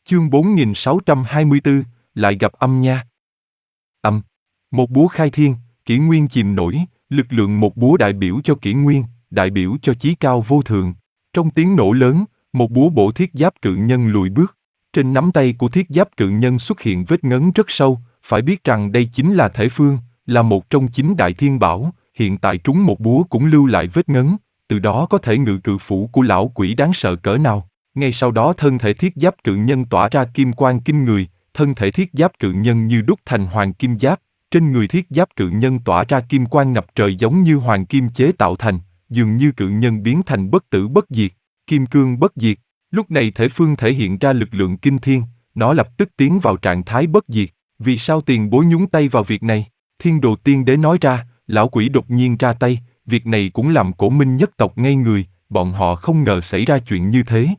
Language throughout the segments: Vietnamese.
Chương 4624, lại gặp âm nha. Âm. Một búa khai thiên, kỷ nguyên chìm nổi, lực lượng một búa đại biểu cho kỷ nguyên, đại biểu cho chí cao vô thượng. Trong tiếng nổ lớn, một búa bổ thiết giáp cự nhân lùi bước. Trên nắm tay của thiết giáp cự nhân xuất hiện vết ngấn rất sâu, phải biết rằng đây chính là thể phương, là một trong 9 đại thiên bảo, hiện tại trúng một búa cũng lưu lại vết ngấn, từ đó có thể ngự cự phủ của lão quỷ đáng sợ cỡ nào. Ngay sau đó thân thể thiết giáp cự nhân tỏa ra kim quang kinh người, thân thể thiết giáp cự nhân như đúc thành hoàng kim giáp, trên người thiết giáp cự nhân tỏa ra kim quang ngập trời giống như hoàng kim chế tạo thành, dường như cự nhân biến thành bất tử bất diệt, kim cương bất diệt. Lúc này thể phương thể hiện ra lực lượng kinh thiên, nó lập tức tiến vào trạng thái bất diệt. Vì sao tiền bối nhúng tay vào việc này? Thiên Đồ Tiên Đế nói ra, lão quỷ đột nhiên ra tay, việc này cũng làm Cổ Minh nhất tộc ngây người, bọn họ không ngờ xảy ra chuyện như thế.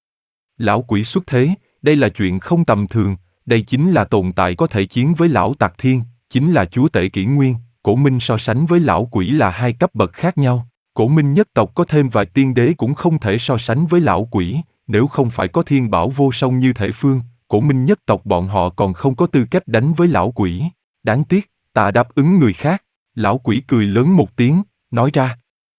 Lão quỷ xuất thế, đây là chuyện không tầm thường, đây chính là tồn tại có thể chiến với lão Tạc Thiên, chính là chúa tể kỷ nguyên. Cổ Minh so sánh với lão quỷ là hai cấp bậc khác nhau. Cổ Minh nhất tộc có thêm vài tiên đế cũng không thể so sánh với lão quỷ, nếu không phải có thiên bảo vô song như thể phương, Cổ Minh nhất tộc bọn họ còn không có tư cách đánh với lão quỷ. Đáng tiếc, ta đáp ứng người khác. Lão quỷ cười lớn một tiếng, nói ra.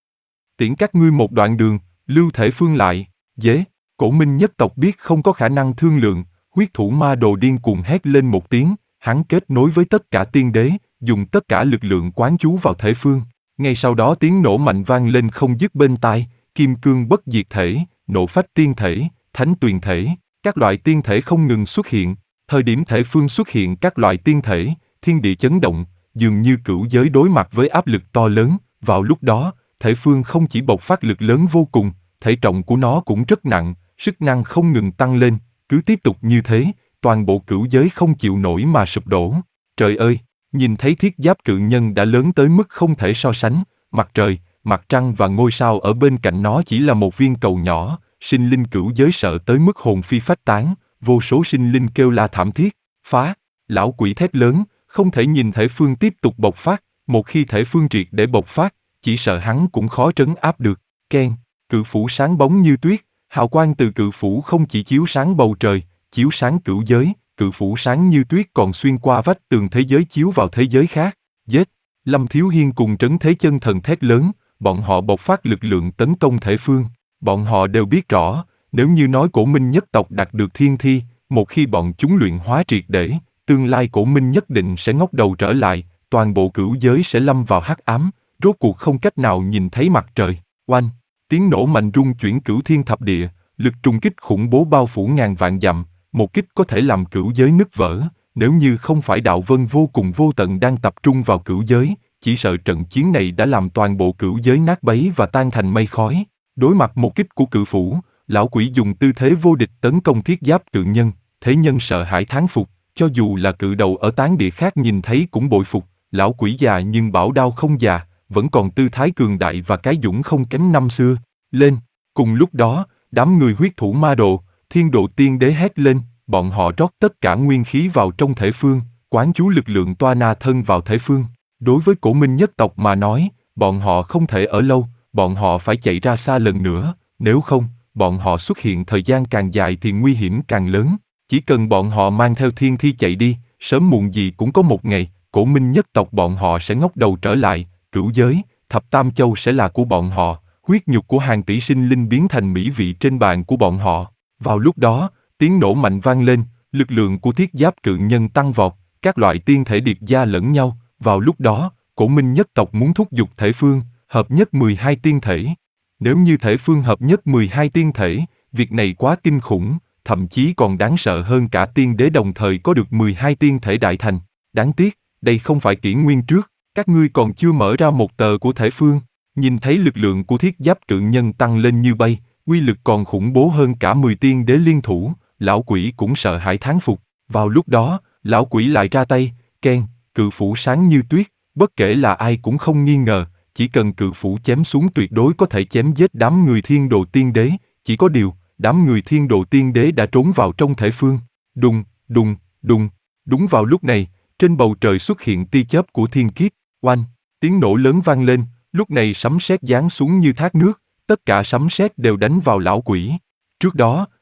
Tiễn các ngươi một đoạn đường, lưu thể phương lại, dế. Cổ Minh nhất tộc biết không có khả năng thương lượng, huyết thủ ma đồ điên cuồng hét lên một tiếng, hắn kết nối với tất cả tiên đế, dùng tất cả lực lượng quán chú vào thể phương. Ngay sau đó tiếng nổ mạnh vang lên không dứt bên tai, kim cương bất diệt thể, nộ phách tiên thể, thánh tuyền thể, các loại tiên thể không ngừng xuất hiện. Thời điểm thể phương xuất hiện các loại tiên thể, thiên địa chấn động, dường như cửu giới đối mặt với áp lực to lớn. Vào lúc đó, thể phương không chỉ bộc phát lực lớn vô cùng, thể trọng của nó cũng rất nặng, sức năng không ngừng tăng lên, cứ tiếp tục như thế, toàn bộ cửu giới không chịu nổi mà sụp đổ. Trời ơi, nhìn thấy thiết giáp cự nhân đã lớn tới mức không thể so sánh, mặt trời, mặt trăng và ngôi sao ở bên cạnh nó chỉ là một viên cầu nhỏ, sinh linh cửu giới sợ tới mức hồn phi phách tán, vô số sinh linh kêu la thảm thiết, phá, lão quỷ thét lớn, không thể nhìn thể phương tiếp tục bộc phát, một khi thể phương triệt để bộc phát, chỉ sợ hắn cũng khó trấn áp được. Keng, cự phủ sáng bóng như tuyết, hào quang từ cự phủ không chỉ chiếu sáng bầu trời, chiếu sáng cửu giới, cự phủ sáng như tuyết còn xuyên qua vách tường thế giới chiếu vào thế giới khác. Giết! Lâm Thiếu Hiên cùng Trấn Thế Chân Thần thét lớn, bọn họ bộc phát lực lượng tấn công thể phương. Bọn họ đều biết rõ, nếu như nói Cổ Minh nhất tộc đạt được thiên thi, một khi bọn chúng luyện hóa triệt để, tương lai Cổ Minh nhất định sẽ ngóc đầu trở lại, toàn bộ cửu giới sẽ lâm vào hắc ám, rốt cuộc không cách nào nhìn thấy mặt trời. Oanh! Tiếng nổ mạnh rung chuyển cửu thiên thập địa, lực trùng kích khủng bố bao phủ ngàn vạn dặm, một kích có thể làm cửu giới nứt vỡ. Nếu như không phải đạo vân vô cùng vô tận đang tập trung vào cửu giới, chỉ sợ trận chiến này đã làm toàn bộ cửu giới nát bấy và tan thành mây khói. Đối mặt một kích của cự phủ, lão quỷ dùng tư thế vô địch tấn công thiết giáp cự nhân, thế nhân sợ hãi thán phục, cho dù là cự đầu ở tán địa khác nhìn thấy cũng bội phục. Lão quỷ già nhưng bảo đao không già, vẫn còn tư thái cường đại và cái dũng không kém năm xưa. Lên! Cùng lúc đó, đám người huyết thủ ma đồ, Thiên Độ Tiên Đế hét lên, bọn họ rót tất cả nguyên khí vào trong thể phương, quán chú lực lượng toa na thân vào thể phương. Đối với Cổ Minh nhất tộc mà nói, bọn họ không thể ở lâu, bọn họ phải chạy ra xa lần nữa, nếu không, bọn họ xuất hiện thời gian càng dài thì nguy hiểm càng lớn. Chỉ cần bọn họ mang theo thiên thi chạy đi, sớm muộn gì cũng có một ngày, Cổ Minh nhất tộc bọn họ sẽ ngóc đầu trở lại, cửu giới, thập tam châu sẽ là của bọn họ, huyết nhục của hàng tỷ sinh linh biến thành mỹ vị trên bàn của bọn họ. Vào lúc đó, tiếng nổ mạnh vang lên, lực lượng của thiết giáp cự nhân tăng vọt, các loại tiên thể điệp gia lẫn nhau. Vào lúc đó, Cổ Minh nhất tộc muốn thúc giục thể phương, hợp nhất 12 tiên thể. Nếu như thể phương hợp nhất 12 tiên thể, việc này quá kinh khủng, thậm chí còn đáng sợ hơn cả tiên đế đồng thời có được 12 tiên thể đại thành. Đáng tiếc, đây không phải kỷ nguyên trước, các ngươi còn chưa mở ra một tờ của thể phương. Nhìn thấy lực lượng của thiết giáp cự nhân tăng lên như bay, uy lực còn khủng bố hơn cả 10 tiên đế liên thủ, lão quỷ cũng sợ hãi thán phục. Vào lúc đó, lão quỷ lại ra tay, keng, cự phủ sáng như tuyết, bất kể là ai cũng không nghi ngờ, chỉ cần cự phủ chém xuống tuyệt đối có thể chém giết đám người Thiên Đồ Tiên Đế, chỉ có điều, đám người Thiên Đồ Tiên Đế đã trốn vào trong thể phương. Đùng, đùng, đùng, đúng vào lúc này, trên bầu trời xuất hiện tia chớp của thiên kiếp, oanh, tiếng nổ lớn vang lên, lúc này sấm sét giáng xuống như thác nước, tất cả sấm sét đều đánh vào lão quỷ. Trước đó,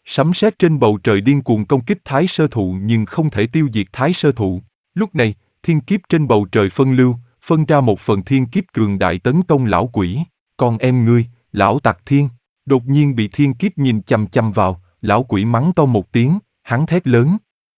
sấm sét trên bầu trời điên cuồng công kích Thái Sơ Thụ nhưng không thể tiêu diệt Thái Sơ Thụ. Lúc này, thiên kiếp trên bầu trời phân ra một phần thiên kiếp cường đại tấn công lão quỷ. Con em ngươi, lão tặc thiên, đột nhiên bị thiên kiếp nhìn chằm chằm vào, lão quỷ mắng to một tiếng, hắn thét lớn.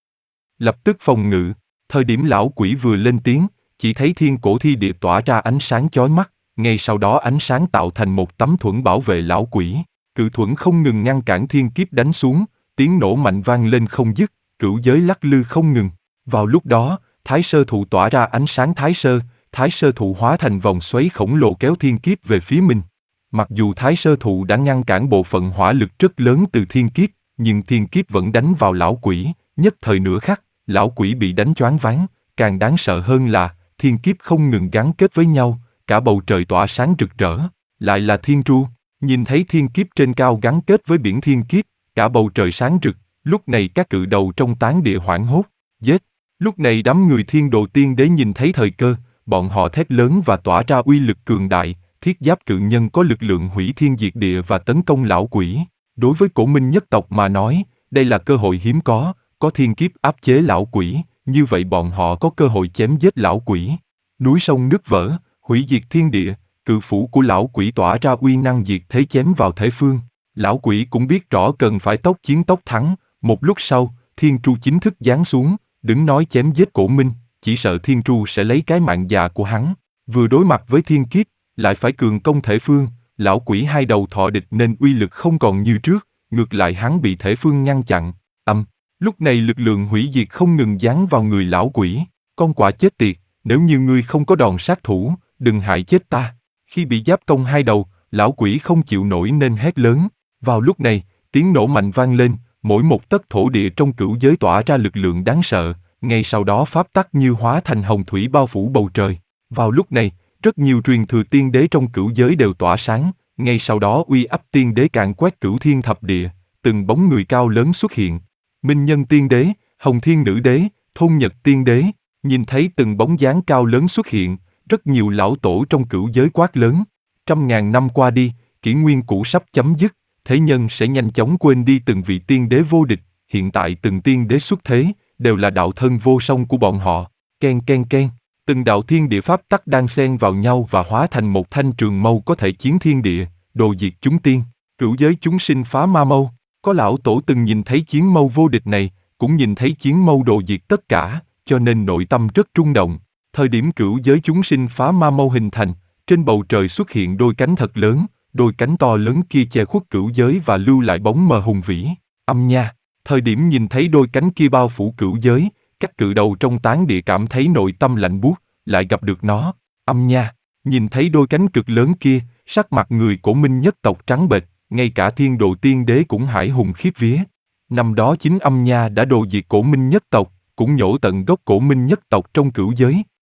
Lập tức phòng ngự, thời điểm lão quỷ vừa lên tiếng, chỉ thấy thiên cổ thi địa tỏa ra ánh sáng chói mắt, ngay sau đó ánh sáng tạo thành một tấm thuẫn bảo vệ lão quỷ. Cự thuẫn không ngừng ngăn cản thiên kiếp đánh xuống, tiếng nổ mạnh vang lên không dứt, cửu giới lắc lư không ngừng. Vào lúc đó, Thái Sơ Thụ tỏa ra ánh sáng Thái Sơ Thụ hóa thành vòng xoáy khổng lồ kéo thiên kiếp về phía mình. Mặc dù Thái Sơ Thụ đã ngăn cản bộ phận hỏa lực rất lớn từ thiên kiếp, nhưng thiên kiếp vẫn đánh vào lão quỷ, nhất thời nửa khắc, lão quỷ bị đánh choáng váng. Càng đáng sợ hơn là, thiên kiếp không ngừng gắn kết với nhau, cả bầu trời tỏa sáng rực rỡ. Lại là thiên tru, nhìn thấy thiên kiếp trên cao gắn kết với biển thiên kiếp, cả bầu trời sáng rực. Lúc này các cự đầu trong tán địa hoảng hốt, giết. Lúc này đám người thiên đồ tiên đế nhìn thấy thời cơ, bọn họ thét lớn và tỏa ra uy lực cường đại. Thiết giáp cự nhân có lực lượng hủy thiên diệt địa và tấn công lão quỷ. Đối với cổ minh nhất tộc mà nói, đây là cơ hội hiếm có thiên kiếp áp chế lão quỷ, như vậy bọn họ có cơ hội chém giết lão quỷ. Núi sông nứt vỡ, hủy diệt thiên địa, cự phủ của lão quỷ tỏa ra uy năng diệt thế chém vào thể phương. Lão quỷ cũng biết rõ cần phải tốc chiến tốc thắng. Một lúc sau, thiên tru chính thức giáng xuống, đừng nói chém giết cổ minh, chỉ sợ thiên tru sẽ lấy cái mạng già của hắn. Vừa đối mặt với thiên kiếp, lại phải cường công thể phương, lão quỷ hai đầu thọ địch nên uy lực không còn như trước, ngược lại hắn bị thể phương ngăn chặn. Lúc này lực lượng hủy diệt không ngừng giáng vào người lão quỷ. Con quạ chết tiệt, nếu như ngươi không có đòn sát thủ, đừng hại chết ta. Khi bị giáp công hai đầu, lão quỷ không chịu nổi nên hét lớn. Vào lúc này, tiếng nổ mạnh vang lên, mỗi một tấc thổ địa trong cửu giới tỏa ra lực lượng đáng sợ, ngay sau đó pháp tắc như hóa thành hồng thủy bao phủ bầu trời. Vào lúc này, rất nhiều truyền thừa tiên đế trong cửu giới đều tỏa sáng, ngay sau đó uy áp tiên đế càn quét cửu thiên thập địa, từng bóng người cao lớn xuất hiện. Minh Nhân tiên đế, Hồng Thiên nữ đế, Thôn Nhật tiên đế, nhìn thấy từng bóng dáng cao lớn xuất hiện, rất nhiều lão tổ trong cửu giới quát lớn. 100.000 năm qua đi, kỷ nguyên cũ sắp chấm dứt, thế nhân sẽ nhanh chóng quên đi từng vị tiên đế vô địch, hiện tại từng tiên đế xuất thế, đều là đạo thân vô song của bọn họ. Ken ken ken, từng đạo thiên địa pháp tắc đang xen vào nhau và hóa thành một thanh trường mâu có thể chiến thiên địa, đồ diệt chúng tiên. Cửu giới chúng sinh phá ma mâu, có lão tổ từng nhìn thấy chiến mâu vô địch này, cũng nhìn thấy chiến mâu đồ diệt tất cả, cho nên nội tâm rất rung động. Thời điểm cửu giới chúng sinh phá ma mâu hình thành, trên bầu trời xuất hiện đôi cánh thật lớn, đôi cánh to lớn kia che khuất cửu giới và lưu lại bóng mờ hùng vĩ. Âm nha, thời điểm nhìn thấy đôi cánh kia bao phủ cửu giới, các cự đầu trong tán địa cảm thấy nội tâm lạnh buốt, lại gặp được nó. Âm nha, nhìn thấy đôi cánh cực lớn kia, sắc mặt người cổ minh nhất tộc trắng bệch, ngay cả thiên đồ tiên đế cũng hải hùng khiếp vía. Năm đó chính âm nha đã đồ diệt cổ minh nhất tộc, cũng nhổ tận gốc cổ minh nhất tộc trong cửu giới.